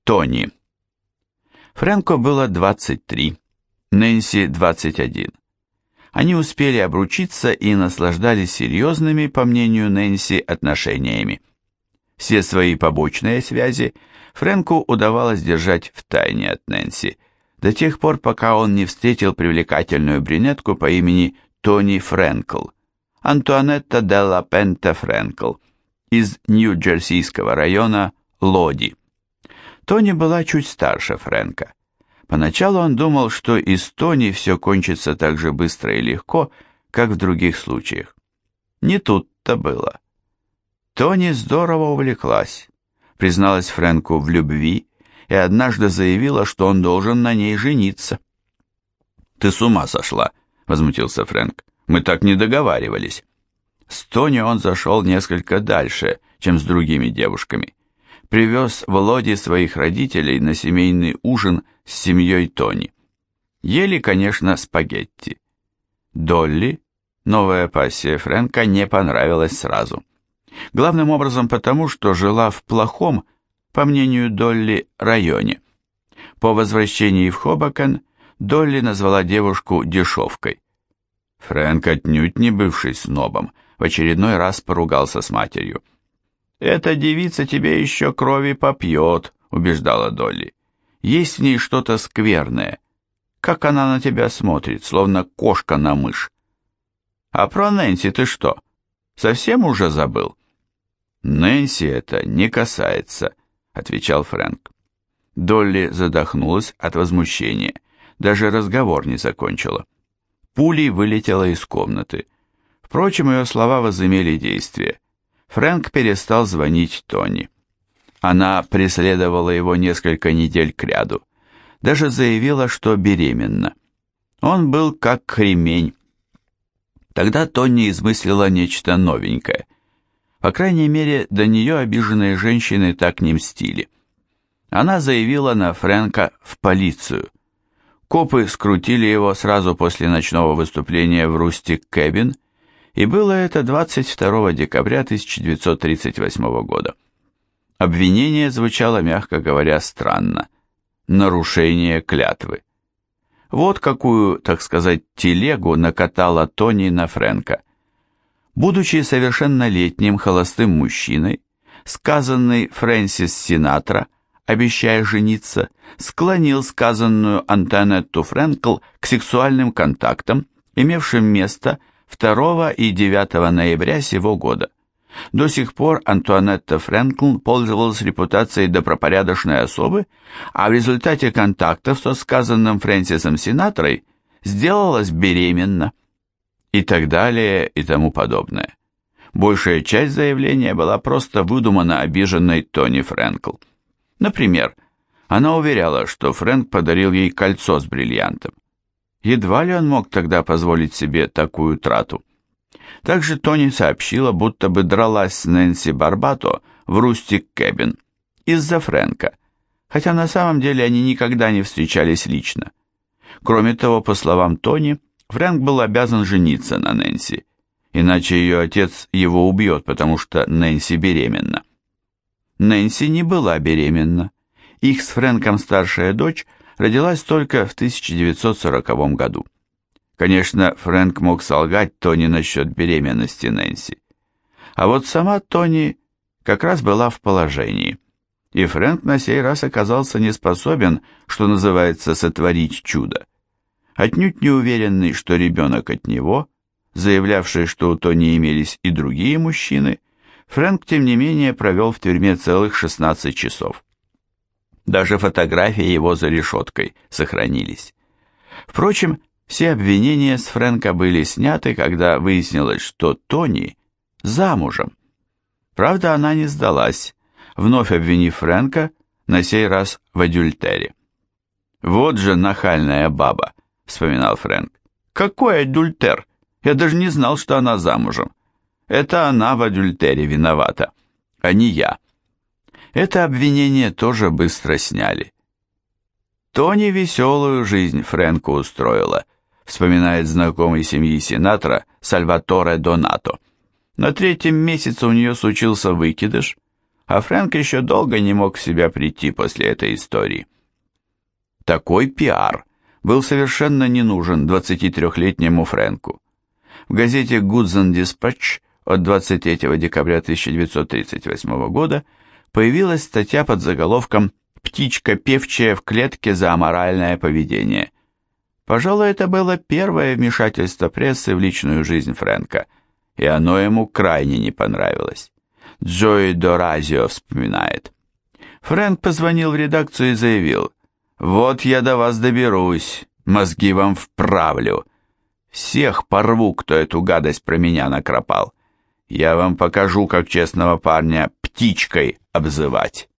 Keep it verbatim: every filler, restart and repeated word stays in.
Тони. Фрэнку было двадцать три, Нэнси двадцать один. Они успели обручиться и наслаждались серьезными, по мнению Нэнси, отношениями. Все свои побочные связи Фрэнку удавалось держать в тайне от Нэнси, до тех пор, пока он не встретил привлекательную брюнетку по имени Тони Фрэнкл, Антуанетта де ла Пента Фрэнкл, из Нью-Джерсийского района Лоди. Тони была чуть старше Фрэнка. Поначалу он думал, что и с Тони все кончится так же быстро и легко, как в других случаях. Не тут-то было. Тони здорово увлеклась, призналась Фрэнку в любви и однажды заявила, что он должен на ней жениться. «Ты с ума сошла», — возмутился Фрэнк. «Мы так не договаривались». С Тони он зашел несколько дальше, чем с другими девушками. Привез в Лоди своих родителей на семейный ужин с семьей Тони. Ели, конечно, спагетти. Долли, новая пассия Фрэнка, не понравилась сразу. Главным образом потому, что жила в плохом, по мнению Долли, районе. По возвращении в Хобокен Долли назвала девушку дешевкой. Фрэнк, отнюдь не бывший снобом, в очередной раз поругался с матерью. «Эта девица тебе еще крови попьет», — убеждала Долли. «Есть в ней что-то скверное. Как она на тебя смотрит, словно кошка на мышь». «А про Нэнси ты что, совсем уже забыл?» «Нэнси это не касается», — отвечал Фрэнк. Долли задохнулась от возмущения, даже разговор не закончила. Пулей вылетела из комнаты. Впрочем, ее слова возымели действие. Фрэнк перестал звонить Тони. Она преследовала его несколько недель кряду. Даже заявила, что беременна. Он был как кремень. Тогда Тони измыслила нечто новенькое. По крайней мере, до нее обиженные женщины так не мстили. Она заявила на Фрэнка в полицию. Копы скрутили его сразу после ночного выступления в Рустик Кэбин, и было это двадцать второго декабря тысяча девятьсот тридцать восьмого года. Обвинение звучало, мягко говоря, странно. Нарушение клятвы. Вот какую, так сказать, телегу накатала Тони на Фрэнка. Будучи совершеннолетним холостым мужчиной, сказанный Фрэнсис Синатра, обещая жениться, склонил сказанную Антуанетту Фрэнкл к сексуальным контактам, имевшим место второго и девятого ноября сего года. До сих пор Антуанетта Фрэнкл пользовалась репутацией добропорядочной особы, а в результате контактов со сказанным Фрэнсисом Синатрой сделалась беременна. И так далее, и тому подобное. Большая часть заявления была просто выдумана обиженной Тони Фрэнкл. Например, она уверяла, что Фрэнк подарил ей кольцо с бриллиантом. Едва ли он мог тогда позволить себе такую трату. Также Тони сообщила, будто бы дралась с Нэнси Барбато в Рустик Кэбин из-за Фрэнка, хотя на самом деле они никогда не встречались лично. Кроме того, по словам Тони, Фрэнк был обязан жениться на Нэнси, иначе ее отец его убьет, потому что Нэнси беременна. Нэнси не была беременна. Их с Фрэнком старшая дочь родилась только в тысяча девятьсот сороковом году. Конечно, Фрэнк мог солгать Тони насчет беременности Нэнси. А вот сама Тони как раз была в положении, и Фрэнк на сей раз оказался не способен, что называется, сотворить чудо. Отнюдь не уверенный, что ребенок от него, заявлявший, что у Тони имелись и другие мужчины, Фрэнк, тем не менее, провел в тюрьме целых шестнадцать часов. Даже фотографии его за решеткой сохранились. Впрочем, все обвинения с Фрэнка были сняты, когда выяснилось, что Тони замужем. Правда, она не сдалась, вновь обвинив Фрэнка, на сей раз в адюльтере. «Вот же нахальная баба», — вспоминал Фрэнк. «Какой адюльтер? Я даже не знал, что она замужем. Это она в адюльтере виновата, а не я». Это обвинение тоже быстро сняли. Тони веселую жизнь Фрэнку устроила, вспоминает знакомый семьи Синатра Сальваторе Донато. На третьем месяце у нее случился выкидыш, а Фрэнк еще долго не мог в себя прийти после этой истории. Такой пиар был совершенно не нужен двадцатитрёхлетнему Фрэнку. В газете Goods and Dispatch от двадцать третьего декабря тысяча девятьсот тридцать восьмого года появилась статья под заголовком «Птичка певчая в клетке за аморальное поведение». Пожалуй, это было первое вмешательство прессы в личную жизнь Фрэнка, и оно ему крайне не понравилось. Джои Доразио вспоминает. Фрэнк позвонил в редакцию и заявил: «Вот я до вас доберусь, мозги вам вправлю. Всех порву, кто эту гадость про меня накропал. Я вам покажу, как честного парня птичкой обзывать».